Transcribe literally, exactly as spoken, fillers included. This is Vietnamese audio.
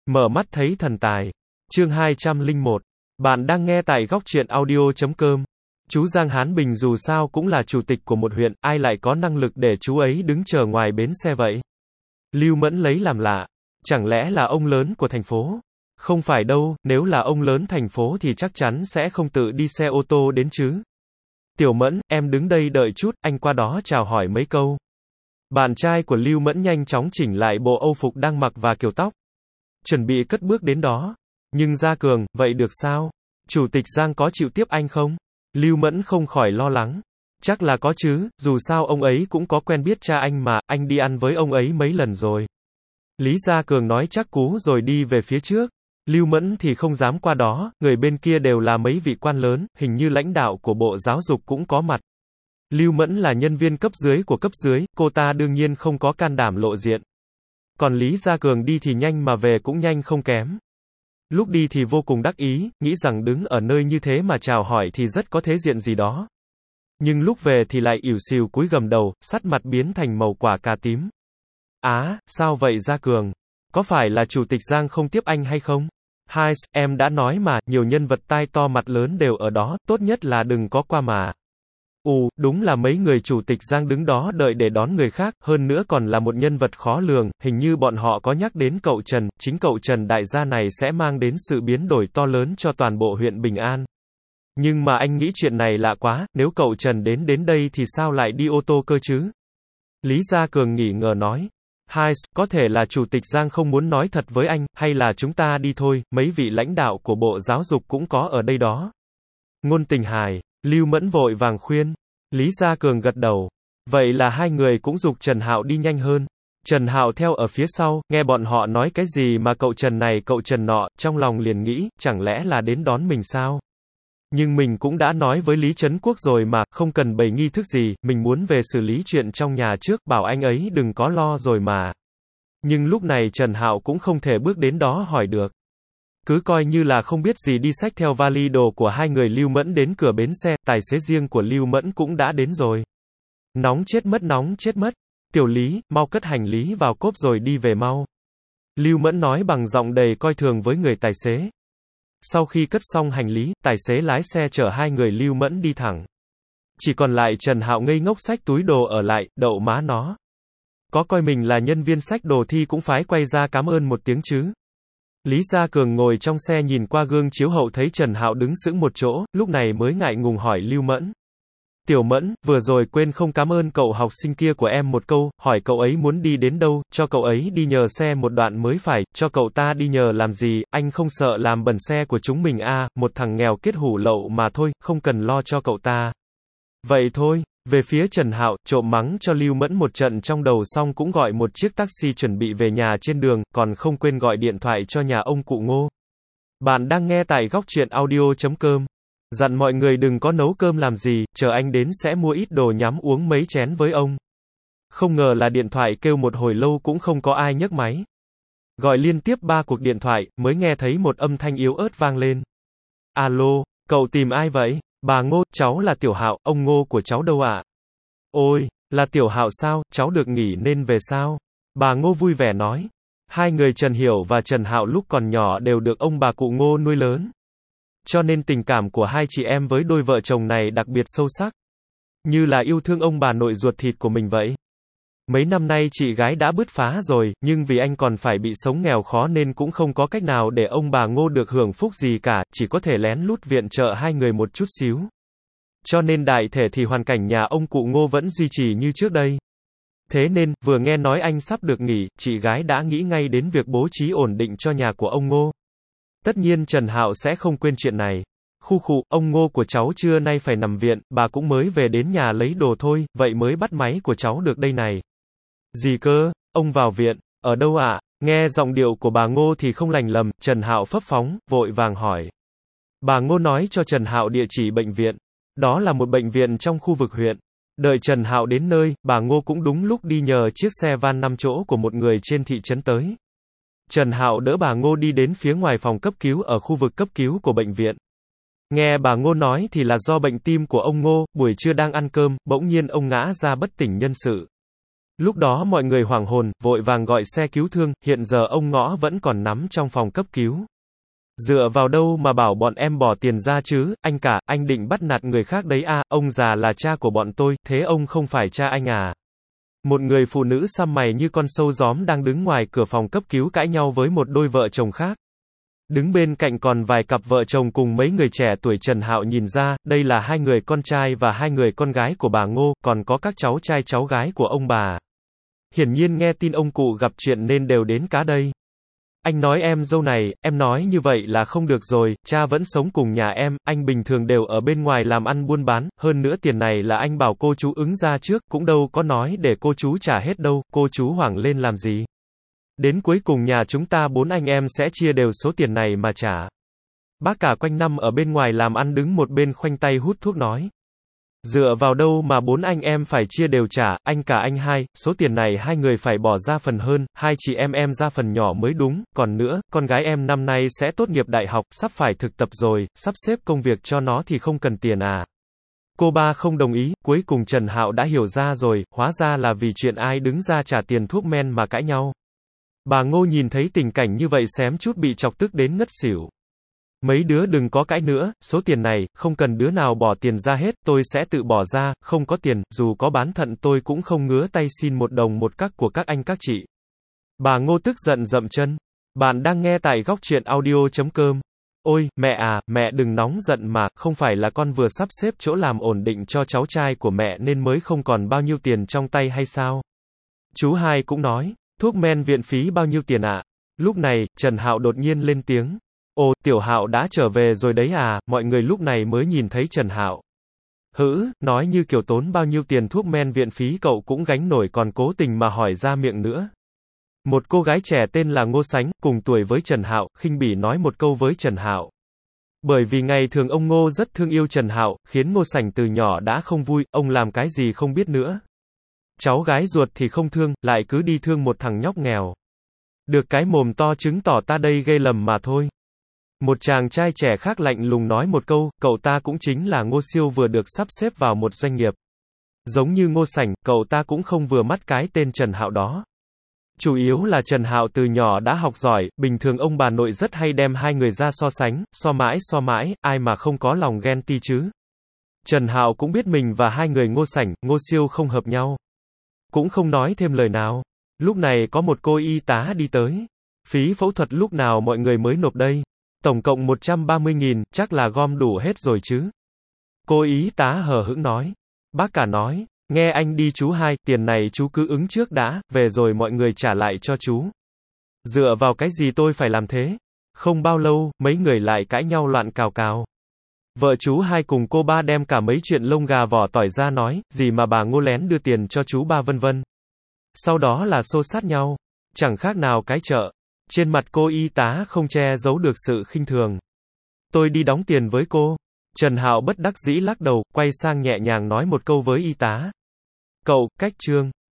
Mở mắt thấy thần tài. Chương hai trăm lẻ một. Bạn đang nghe tại góc truyện audio chấm com. Chú Giang Hán Bình dù sao cũng là chủ tịch của một huyện, ai lại có năng lực để chú ấy đứng chờ ngoài bến xe vậy? Lưu Mẫn lấy làm lạ. Chẳng lẽ là ông lớn của thành phố? Không phải đâu, nếu là ông lớn thành phố thì chắc chắn sẽ không tự đi xe ô tô đến chứ. Tiểu Mẫn, em đứng đây đợi chút, anh qua đó chào hỏi mấy câu. Bạn trai của Lưu Mẫn nhanh chóng chỉnh lại bộ âu phục đang mặc và kiểu tóc. Chuẩn bị cất bước đến đó. Nhưng Gia Cường, vậy được sao? Chủ tịch Giang có chịu tiếp anh không? Lưu Mẫn không khỏi lo lắng. Chắc là có chứ, dù sao ông ấy cũng có quen biết cha anh mà, anh đi ăn với ông ấy mấy lần rồi. Lý Gia Cường nói chắc cú rồi đi về phía trước. Lưu Mẫn thì không dám qua đó, người bên kia đều là mấy vị quan lớn, hình như lãnh đạo của Bộ Giáo dục cũng có mặt. Lưu Mẫn là nhân viên cấp dưới của cấp dưới, cô ta đương nhiên không có can đảm lộ diện. Còn Lý Gia Cường đi thì nhanh mà về cũng nhanh không kém. Lúc đi thì vô cùng đắc ý, nghĩ rằng đứng ở nơi như thế mà chào hỏi thì rất có thế diện gì đó. Nhưng lúc về thì lại ỉu xìu cúi gầm đầu, sắt mặt biến thành màu quả cà tím. Á, sao vậy Gia Cường? Có phải là Chủ tịch Giang không tiếp anh hay không? Hai, em đã nói mà, nhiều nhân vật tai to mặt lớn đều ở đó, tốt nhất là đừng có qua mà. Ù, đúng là mấy người Chủ tịch Giang đứng đó đợi để đón người khác, hơn nữa còn là một nhân vật khó lường, hình như bọn họ có nhắc đến cậu Trần, chính cậu Trần đại gia này sẽ mang đến sự biến đổi to lớn cho toàn bộ huyện Bình An. Nhưng mà anh nghĩ chuyện này lạ quá, nếu cậu Trần đến đến đây thì sao lại đi ô tô cơ chứ? Lý Gia Cường nghỉ ngờ nói. Hai, có thể là Chủ tịch Giang không muốn nói thật với anh, hay là chúng ta đi thôi, mấy vị lãnh đạo của Bộ Giáo dục cũng có ở đây đó. Ngôn Tình Hài, Lưu Mẫn vội vàng khuyên. Lý Gia Cường gật đầu. Vậy là hai người cũng giục Trần Hạo đi nhanh hơn. Trần Hạo theo ở phía sau, nghe bọn họ nói cái gì mà cậu Trần này cậu Trần nọ, trong lòng liền nghĩ, chẳng lẽ là đến đón mình sao? Nhưng mình cũng đã nói với Lý Trấn Quốc rồi mà, không cần bày nghi thức gì, mình muốn về xử lý chuyện trong nhà trước, bảo anh ấy đừng có lo rồi mà. Nhưng lúc này Trần Hạo cũng không thể bước đến đó hỏi được. Cứ coi như là không biết gì đi xách theo vali đồ của hai người Lưu Mẫn đến cửa bến xe, tài xế riêng của Lưu Mẫn cũng đã đến rồi. Nóng chết mất nóng chết mất. Tiểu Lý, mau cất hành lý vào cốp rồi đi về mau. Lưu Mẫn nói bằng giọng đầy coi thường với người tài xế. Sau khi cất xong hành lý, tài xế lái xe chở hai người Lưu Mẫn đi thẳng. Chỉ còn lại Trần Hạo ngây ngốc xách túi đồ ở lại, đậu má nó. Có coi mình là nhân viên xách đồ thi cũng phải quay ra cảm ơn một tiếng chứ. Lý Gia Cường ngồi trong xe nhìn qua gương chiếu hậu thấy Trần Hạo đứng sững một chỗ, lúc này mới ngại ngùng hỏi Lưu Mẫn. Tiểu Mẫn, vừa rồi quên không cảm ơn cậu học sinh kia của em một câu, hỏi cậu ấy muốn đi đến đâu, cho cậu ấy đi nhờ xe một đoạn mới phải, cho cậu ta đi nhờ làm gì, anh không sợ làm bẩn xe của chúng mình à, một thằng nghèo kết hủ lậu mà thôi, không cần lo cho cậu ta. Vậy thôi. Về phía Trần Hạo, trộm mắng cho Lưu Mẫn một trận trong đầu xong cũng gọi một chiếc taxi chuẩn bị về nhà trên đường, còn không quên gọi điện thoại cho nhà ông cụ Ngô. Bạn đang nghe tại góc truyện audio chấm com. Dặn mọi người đừng có nấu cơm làm gì, chờ anh đến sẽ mua ít đồ nhắm uống mấy chén với ông. Không ngờ là điện thoại kêu một hồi lâu cũng không có ai nhấc máy. Gọi liên tiếp ba cuộc điện thoại, mới nghe thấy một âm thanh yếu ớt vang lên. Alo, cậu tìm ai vậy? Bà Ngô, cháu là Tiểu Hạo, ông Ngô của cháu đâu ạ? À? Ôi, là Tiểu Hạo sao, cháu được nghỉ nên về sao? Bà Ngô vui vẻ nói. Hai người Trần Hiểu và Trần Hạo lúc còn nhỏ đều được ông bà cụ Ngô nuôi lớn. Cho nên tình cảm của hai chị em với đôi vợ chồng này đặc biệt sâu sắc. Như là yêu thương ông bà nội ruột thịt của mình vậy. Mấy năm nay chị gái đã bứt phá rồi, nhưng vì anh còn phải bị sống nghèo khó nên cũng không có cách nào để ông bà Ngô được hưởng phúc gì cả, chỉ có thể lén lút viện trợ hai người một chút xíu. Cho nên đại thể thì hoàn cảnh nhà ông cụ Ngô vẫn duy trì như trước đây. Thế nên, vừa nghe nói anh sắp được nghỉ, chị gái đã nghĩ ngay đến việc bố trí ổn định cho nhà của ông Ngô. Tất nhiên Trần Hạo sẽ không quên chuyện này. Khu khụ, ông Ngô của cháu trưa nay phải nằm viện, bà cũng mới về đến nhà lấy đồ thôi, vậy mới bắt máy của cháu được đây này. Gì cơ, ông vào viện, ở đâu ạ? À? Nghe giọng điệu của bà Ngô thì không lành lầm, Trần Hạo phấp phóng, vội vàng hỏi. Bà Ngô nói cho Trần Hạo địa chỉ bệnh viện. Đó là một bệnh viện trong khu vực huyện. Đợi Trần Hạo đến nơi, bà Ngô cũng đúng lúc đi nhờ chiếc xe van năm chỗ của một người trên thị trấn tới. Trần Hạo đỡ bà Ngô đi đến phía ngoài phòng cấp cứu ở khu vực cấp cứu của bệnh viện. Nghe bà Ngô nói thì là do bệnh tim của ông Ngô, buổi trưa đang ăn cơm, bỗng nhiên ông ngã ra bất tỉnh nhân sự. Lúc đó mọi người hoảng hồn, vội vàng gọi xe cứu thương, hiện giờ ông Ngõ vẫn còn nằm trong phòng cấp cứu. Dựa vào đâu mà bảo bọn em bỏ tiền ra chứ, anh cả, anh định bắt nạt người khác đấy à, ông già là cha của bọn tôi, thế ông không phải cha anh à. Một người phụ nữ xăm mày như con sâu gióm đang đứng ngoài cửa phòng cấp cứu cãi nhau với một đôi vợ chồng khác. Đứng bên cạnh còn vài cặp vợ chồng cùng mấy người trẻ tuổi. Trần Hạo nhìn ra, đây là hai người con trai và hai người con gái của bà Ngô, còn có các cháu trai cháu gái của ông bà. Hiển nhiên nghe tin ông cụ gặp chuyện nên đều đến cá đây. Anh nói em dâu này, em nói như vậy là không được rồi, cha vẫn sống cùng nhà em, anh bình thường đều ở bên ngoài làm ăn buôn bán, hơn nữa tiền này là anh bảo cô chú ứng ra trước, cũng đâu có nói để cô chú trả hết đâu, cô chú hoảng lên làm gì. Đến cuối cùng nhà chúng ta bốn anh em sẽ chia đều số tiền này mà trả. Bác cả quanh năm ở bên ngoài làm ăn đứng một bên khoanh tay hút thuốc nói. Dựa vào đâu mà bốn anh em phải chia đều trả, anh cả anh hai, số tiền này hai người phải bỏ ra phần hơn, hai chị em em ra phần nhỏ mới đúng, còn nữa, con gái em năm nay sẽ tốt nghiệp đại học, sắp phải thực tập rồi, sắp xếp công việc cho nó thì không cần tiền à. Cô ba không đồng ý, cuối cùng Trần Hạo đã hiểu ra rồi, hóa ra là vì chuyện ai đứng ra trả tiền thuốc men mà cãi nhau. Bà Ngô nhìn thấy tình cảnh như vậy xém chút bị chọc tức đến ngất xỉu. Mấy đứa đừng có cãi nữa, số tiền này, không cần đứa nào bỏ tiền ra hết, tôi sẽ tự bỏ ra, không có tiền, dù có bán thận tôi cũng không ngứa tay xin một đồng một cắc của các anh các chị. Bà Ngô tức giận dậm chân. Bạn đang nghe tại góc truyện audio chấm com. Ôi, mẹ à, mẹ đừng nóng giận mà, không phải là con vừa sắp xếp chỗ làm ổn định cho cháu trai của mẹ nên mới không còn bao nhiêu tiền trong tay hay sao? Chú hai cũng nói, thuốc men viện phí bao nhiêu tiền ạ? À? Lúc này, Trần Hạo đột nhiên lên tiếng. Ồ, Tiểu Hạo đã trở về rồi đấy à, mọi người lúc này mới nhìn thấy Trần Hạo. Hữ, nói như kiểu tốn bao nhiêu tiền thuốc men viện phí cậu cũng gánh nổi còn cố tình mà hỏi ra miệng nữa. Một cô gái trẻ tên là Ngô Sánh, cùng tuổi với Trần Hạo, khinh bỉ nói một câu với Trần Hạo. Bởi vì ngày thường ông Ngô rất thương yêu Trần Hạo, khiến Ngô Sánh từ nhỏ đã không vui, ông làm cái gì không biết nữa. Cháu gái ruột thì không thương, lại cứ đi thương một thằng nhóc nghèo. Được cái mồm to chứng tỏ ta đây ghê lầm mà thôi. Một chàng trai trẻ khác lạnh lùng nói một câu, cậu ta cũng chính là Ngô Siêu vừa được sắp xếp vào một doanh nghiệp. Giống như Ngô Sảnh, cậu ta cũng không vừa mắt cái tên Trần Hạo đó. Chủ yếu là Trần Hạo từ nhỏ đã học giỏi, bình thường ông bà nội rất hay đem hai người ra so sánh, so mãi so mãi, ai mà không có lòng ghen ti chứ. Trần Hạo cũng biết mình và hai người Ngô Sảnh, Ngô Siêu không hợp nhau. Cũng không nói thêm lời nào. Lúc này có một cô y tá đi tới. Phí phẫu thuật lúc nào mọi người mới nộp đây? Tổng cộng một trăm ba mươi nghìn, chắc là gom đủ hết rồi chứ. Cô y tá hờ hững nói. Bác cả nói, nghe anh đi chú hai, tiền này chú cứ ứng trước đã, về rồi mọi người trả lại cho chú. Dựa vào cái gì tôi phải làm thế? Không bao lâu, mấy người lại cãi nhau loạn cào cào. Vợ chú hai cùng cô ba đem cả mấy chuyện lông gà vỏ tỏi ra nói, gì mà bà Ngô lén đưa tiền cho chú ba vân vân. Sau đó là xô sát nhau. Chẳng khác nào cái chợ. Trên mặt cô y tá không che giấu được sự khinh thường. Tôi đi đóng tiền với cô. Trần Hạo bất đắc dĩ lắc đầu, quay sang nhẹ nhàng nói một câu với y tá. Cậu, cách trương.